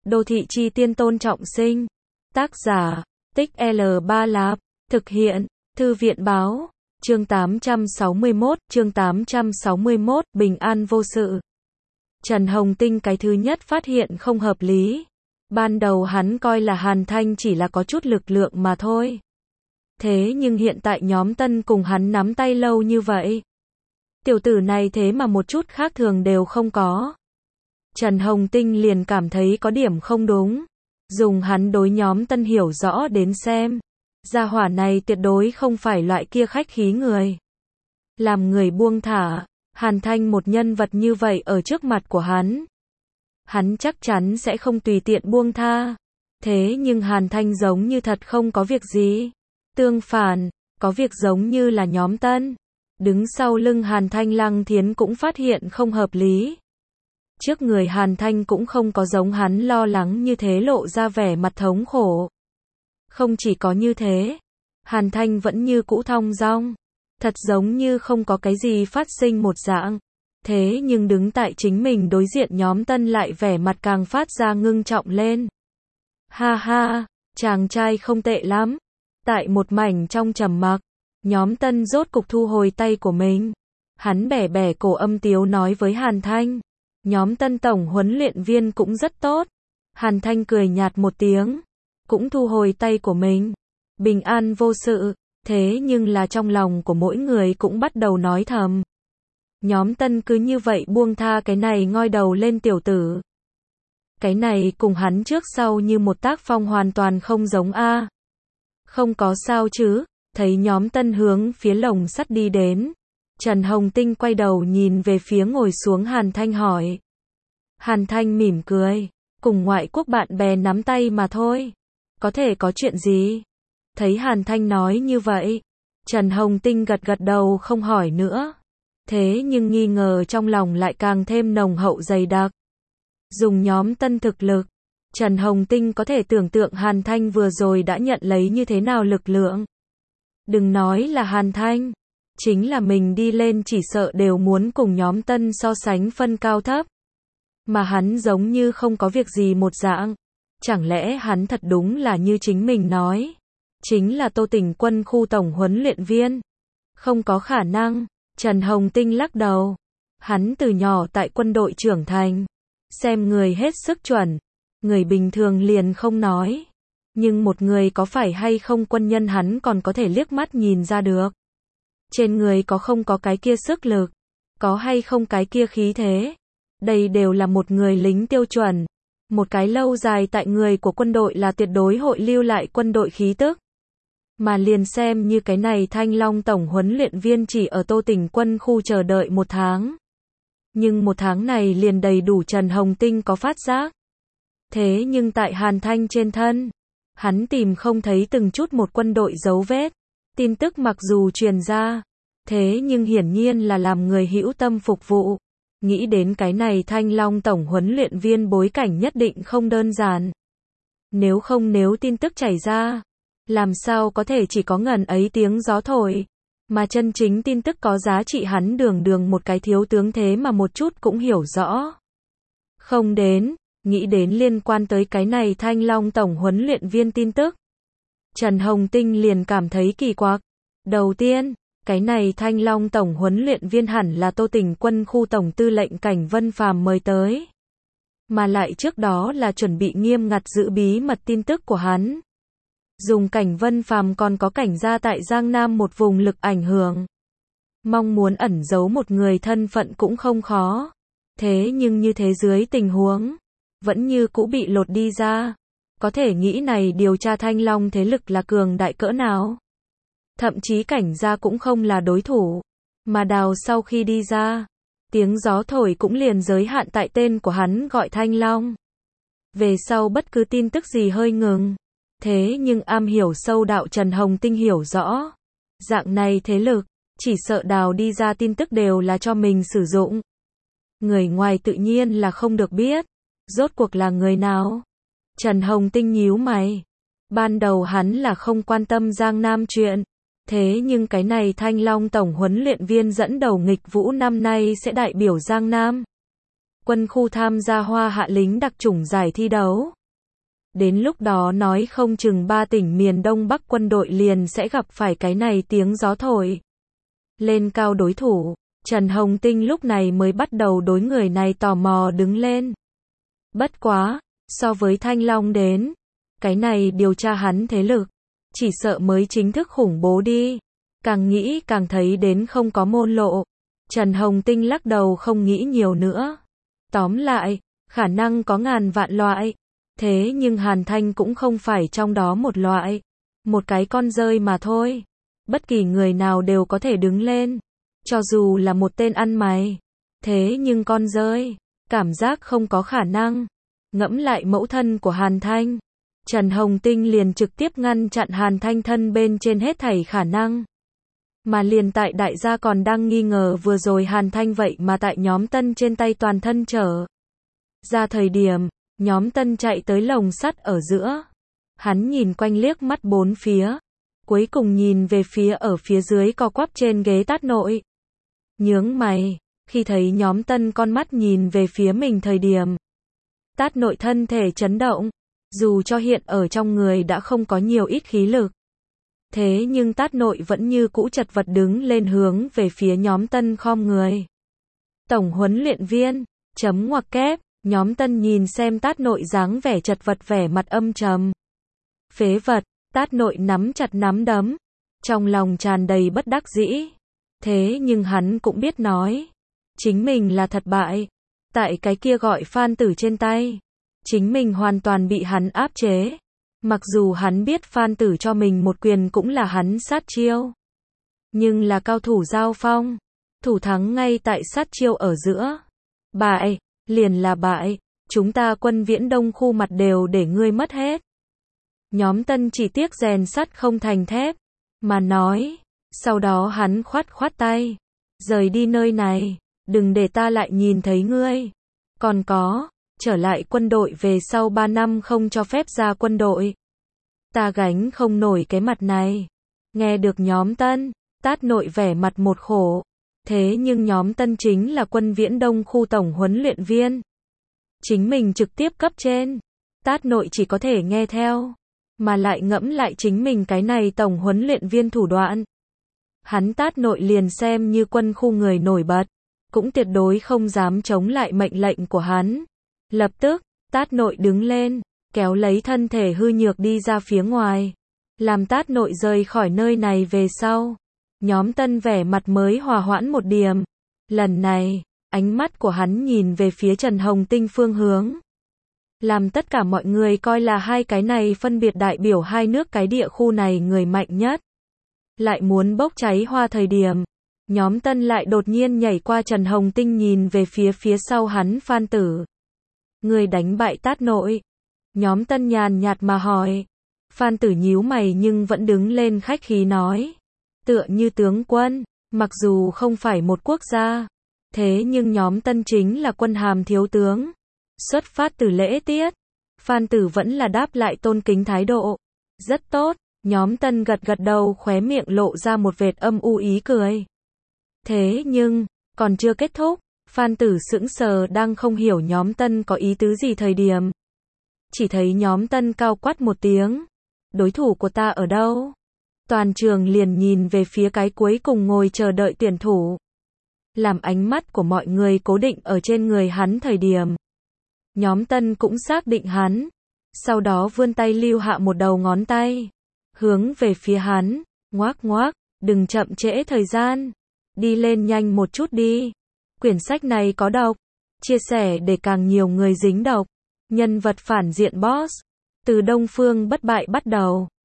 Đô thị chi tiên Tôn Trọng Sinh. Tác giả, Tích L3 Lạp. Thực hiện, Thư viện báo. Chương 861, Bình an vô sự. Trần Hồng Tinh cái thứ nhất phát hiện không hợp lý. Ban đầu hắn coi là Hàn Thanh chỉ là có chút lực lượng mà thôi. Thế nhưng hiện tại nhóm Tân cùng hắn nắm tay lâu như vậy. Tiểu tử này thế mà một chút khác thường đều không có. Trần Hồng Tinh liền cảm thấy có điểm không đúng. Dùng hắn đối nhóm Tân hiểu rõ đến xem. Gia hỏa này tuyệt đối không phải loại kia khách khí người. Làm người buông thả, Hàn Thanh một nhân vật như vậy ở trước mặt của hắn. Hắn chắc chắn sẽ không tùy tiện buông tha. Thế nhưng Hàn Thanh giống như thật không có việc gì. Tương phản, có việc giống như là nhóm Tân. Đứng sau lưng Hàn Thanh Lăng Thiến cũng phát hiện không hợp lý. Trước người Hàn Thanh cũng không có giống hắn lo lắng như thế lộ ra vẻ mặt thống khổ. Không chỉ có như thế, Hàn Thanh vẫn như cũ thong dong, thật giống như không có cái gì phát sinh một dạng. Thế nhưng đứng tại chính mình đối diện nhóm Tân lại vẻ mặt càng phát ra ngưng trọng lên. Ha ha, chàng trai không tệ lắm. Tại một mảnh trong trầm mặc, nhóm Tân rốt cục thu hồi tay của mình. Hắn bẻ bẻ cổ âm tiếu nói với Hàn Thanh. Nhóm Tân tổng huấn luyện viên cũng rất tốt. Hàn Thanh cười nhạt một tiếng, cũng thu hồi tay của mình. Bình an vô sự, thế nhưng là trong lòng của mỗi người cũng bắt đầu nói thầm. Nhóm Tân cứ như vậy buông tha cái này ngoi đầu lên tiểu tử. Cái này cùng hắn trước sau như một tác phong hoàn toàn không giống a. Không có sao chứ, thấy nhóm Tân hướng phía lồng sắt đi đến. Trần Hồng Tinh quay đầu nhìn về phía ngồi xuống Hàn Thanh hỏi. Hàn Thanh mỉm cười, cùng ngoại quốc bạn bè nắm tay mà thôi. Có thể có chuyện gì? Thấy Hàn Thanh nói như vậy, Trần Hồng Tinh gật gật đầu không hỏi nữa. Thế nhưng nghi ngờ trong lòng lại càng thêm nồng hậu dày đặc. Dùng nhóm Tân thực lực, Trần Hồng Tinh có thể tưởng tượng Hàn Thanh vừa rồi đã nhận lấy như thế nào lực lượng. Đừng nói là Hàn Thanh, chính là mình đi lên chỉ sợ đều muốn cùng nhóm Tân so sánh phân cao thấp. Mà hắn giống như không có việc gì một dạng. Chẳng lẽ hắn thật đúng là như chính mình nói, chính là Tô Tỉnh Quân khu tổng huấn luyện viên? Không có khả năng. Trần Hồng Tinh lắc đầu. Hắn từ nhỏ tại quân đội trưởng thành, xem người hết sức chuẩn, người bình thường liền không nói. Nhưng một người có phải hay không quân nhân hắn còn có thể liếc mắt nhìn ra được. Trên người có không có cái kia sức lực, có hay không cái kia khí thế. Đây đều là một người lính tiêu chuẩn. Một cái lâu dài tại người của quân đội là tuyệt đối hội lưu lại quân đội khí tức. Mà liền xem như cái này Thanh Long tổng huấn luyện viên chỉ ở Tô Tỉnh Quân khu chờ đợi 1 tháng. Nhưng 1 tháng này liền đầy đủ Trần Hồng Tinh có phát giác. Thế nhưng tại Hàn Thanh trên thân, hắn tìm không thấy từng chút một quân đội dấu vết. Tin tức mặc dù truyền ra, thế nhưng hiển nhiên là làm người hữu tâm phục vụ. Nghĩ đến cái này Thanh Long tổng huấn luyện viên bối cảnh nhất định không đơn giản. Nếu không nếu tin tức chảy ra, làm sao có thể chỉ có ngần ấy tiếng gió thổi. Mà chân chính tin tức có giá trị hắn đường một cái thiếu tướng thế mà một chút cũng hiểu rõ. Không đến, nghĩ đến liên quan tới cái này Thanh Long tổng huấn luyện viên tin tức. Trần Hồng Tinh liền cảm thấy kỳ quặc. Đầu tiên, cái này Thanh Long tổng huấn luyện viên hẳn là Tô Tỉnh Quân khu tổng tư lệnh Cảnh Vân Phàm mời tới. Mà lại trước đó là chuẩn bị nghiêm ngặt giữ bí mật tin tức của hắn. Dùng Cảnh Vân Phàm còn có cảnh gia tại Giang Nam một vùng lực ảnh hưởng. Mong muốn ẩn giấu một người thân phận cũng không khó. Thế nhưng như thế dưới tình huống, vẫn như cũ bị lột đi ra. Có thể nghĩ này điều tra Thanh Long thế lực là cường đại cỡ nào. Thậm chí cảnh gia cũng không là đối thủ. Mà Đào sau khi đi ra, tiếng gió thổi cũng liền giới hạn tại tên của hắn gọi Thanh Long. Về sau bất cứ tin tức gì hơi ngừng. Thế nhưng am hiểu sâu đạo Trần Hồng Tinh hiểu rõ. Dạng này thế lực, chỉ sợ Đào đi ra tin tức đều là cho mình sử dụng. Người ngoài tự nhiên là không được biết. Rốt cuộc là người nào? Trần Hồng Tinh nhíu mày. Ban đầu hắn là không quan tâm Giang Nam chuyện. Thế nhưng cái này Thanh Long tổng huấn luyện viên dẫn đầu nghịch vũ năm nay sẽ đại biểu Giang Nam. Quân khu tham gia Hoa Hạ lính đặc chủng giải thi đấu. Đến lúc đó nói không chừng 3 tỉnh miền Đông Bắc quân đội liền sẽ gặp phải cái này tiếng gió thổi lên cao đối thủ. Trần Hồng Tinh lúc này mới bắt đầu đối người này tò mò đứng lên. Bất quá, so với Thanh Long đến, cái này điều tra hắn thế lực, chỉ sợ mới chính thức khủng bố đi. Càng nghĩ càng thấy đến không có môn lộ. Trần Hồng Tinh lắc đầu không nghĩ nhiều nữa. Tóm lại, khả năng có ngàn vạn loại. Thế nhưng Hàn Thanh cũng không phải trong đó một loại. Một cái con rơi mà thôi. Bất kỳ người nào đều có thể đứng lên. Cho dù là một tên ăn mày. Thế nhưng con rơi, cảm giác không có khả năng. Ngẫm lại mẫu thân của Hàn Thanh. Trần Hồng Tinh liền trực tiếp ngăn chặn Hàn Thanh thân bên trên hết thảy khả năng. Mà liền tại đại gia còn đang nghi ngờ vừa rồi Hàn Thanh vậy mà tại nhóm Tân trên tay toàn thân trở ra thời điểm, nhóm Tân chạy tới lồng sắt ở giữa. Hắn nhìn quanh liếc mắt bốn phía, cuối cùng nhìn về phía ở phía dưới co quắp trên ghế Tát Nội. Nhướng mày, khi thấy nhóm Tân con mắt nhìn về phía mình thời điểm, Tát Nội thân thể chấn động, dù cho hiện ở trong người đã không có nhiều ít khí lực. Thế nhưng Tát Nội vẫn như cũ chật vật đứng lên hướng về phía nhóm Tân khom người. Tổng huấn luyện viên, chấm ngoặc kép, nhóm Tân nhìn xem Tát Nội dáng vẻ chật vật vẻ mặt âm trầm. Phế vật, Tát Nội nắm chặt nắm đấm, trong lòng tràn đầy bất đắc dĩ. Thế nhưng hắn cũng biết nói, chính mình là thật bại. Tại cái kia gọi Phan Tử trên tay, chính mình hoàn toàn bị hắn áp chế. Mặc dù hắn biết Phan Tử cho mình một quyền cũng là hắn sát chiêu. Nhưng là cao thủ giao phong. Thủ thắng ngay tại sát chiêu ở giữa. Bại, liền là bại. Chúng ta Quân Viễn Đông khu mặt đều để ngươi mất hết. Nhóm Tân chỉ tiếc rèn sắt không thành thép. Mà nói. Sau đó hắn khoát khoát tay. Rời đi nơi này. Đừng để ta lại nhìn thấy ngươi. Còn có. Trở lại quân đội về sau 3 năm không cho phép ra quân đội. Ta gánh không nổi cái mặt này. Nghe được nhóm Tân, Tát Nội vẻ mặt một khổ. Thế nhưng nhóm Tân chính là Quân Viễn Đông khu tổng huấn luyện viên. Chính mình trực tiếp cấp trên. Tát Nội chỉ có thể nghe theo. Mà lại ngẫm lại chính mình cái này tổng huấn luyện viên thủ đoạn. Hắn Tát Nội liền xem như quân khu người nổi bật. Cũng tuyệt đối không dám chống lại mệnh lệnh của hắn. Lập tức, Tát Nội đứng lên, kéo lấy thân thể hư nhược đi ra phía ngoài. Làm Tát Nội rời khỏi nơi này về sau. Nhóm Tân vẻ mặt mới hòa hoãn một điểm. Lần này, ánh mắt của hắn nhìn về phía Trần Hồng Tinh phương hướng. Làm tất cả mọi người coi là hai cái này phân biệt đại biểu hai nước cái địa khu này người mạnh nhất. Lại muốn bốc cháy hoa thời điểm. Nhóm Tân lại đột nhiên nhảy qua Trần Hồng Tinh nhìn về phía sau hắn Phan Tử. Người đánh bại Tát Nội. Nhóm Tân nhàn nhạt mà hỏi. Phan Tử nhíu mày nhưng vẫn đứng lên khách khí nói. Tựa như tướng quân, mặc dù không phải một quốc gia. Thế nhưng nhóm Tân chính là quân hàm thiếu tướng. Xuất phát từ lễ tiết. Phan Tử vẫn là đáp lại tôn kính thái độ. Rất tốt, nhóm Tân gật gật đầu khóe miệng lộ ra một vệt âm u ý cười. Thế nhưng, còn chưa kết thúc. Phan Tử sững sờ đang không hiểu nhóm Tân có ý tứ gì thời điểm. Chỉ thấy nhóm Tân cao quát một tiếng. Đối thủ của ta ở đâu? Toàn trường liền nhìn về phía cái cuối cùng ngồi chờ đợi tuyển thủ. Làm ánh mắt của mọi người cố định ở trên người hắn thời điểm. Nhóm Tân cũng xác định hắn. Sau đó vươn tay lưu hạ một đầu ngón tay. Hướng về phía hắn. Ngoác ngoác, đừng chậm trễ thời gian. Đi lên nhanh một chút đi. Quyển sách này có độc. Chia sẻ để càng nhiều người dính độc. Nhân vật phản diện boss. Từ Đông Phương Bất Bại bắt đầu.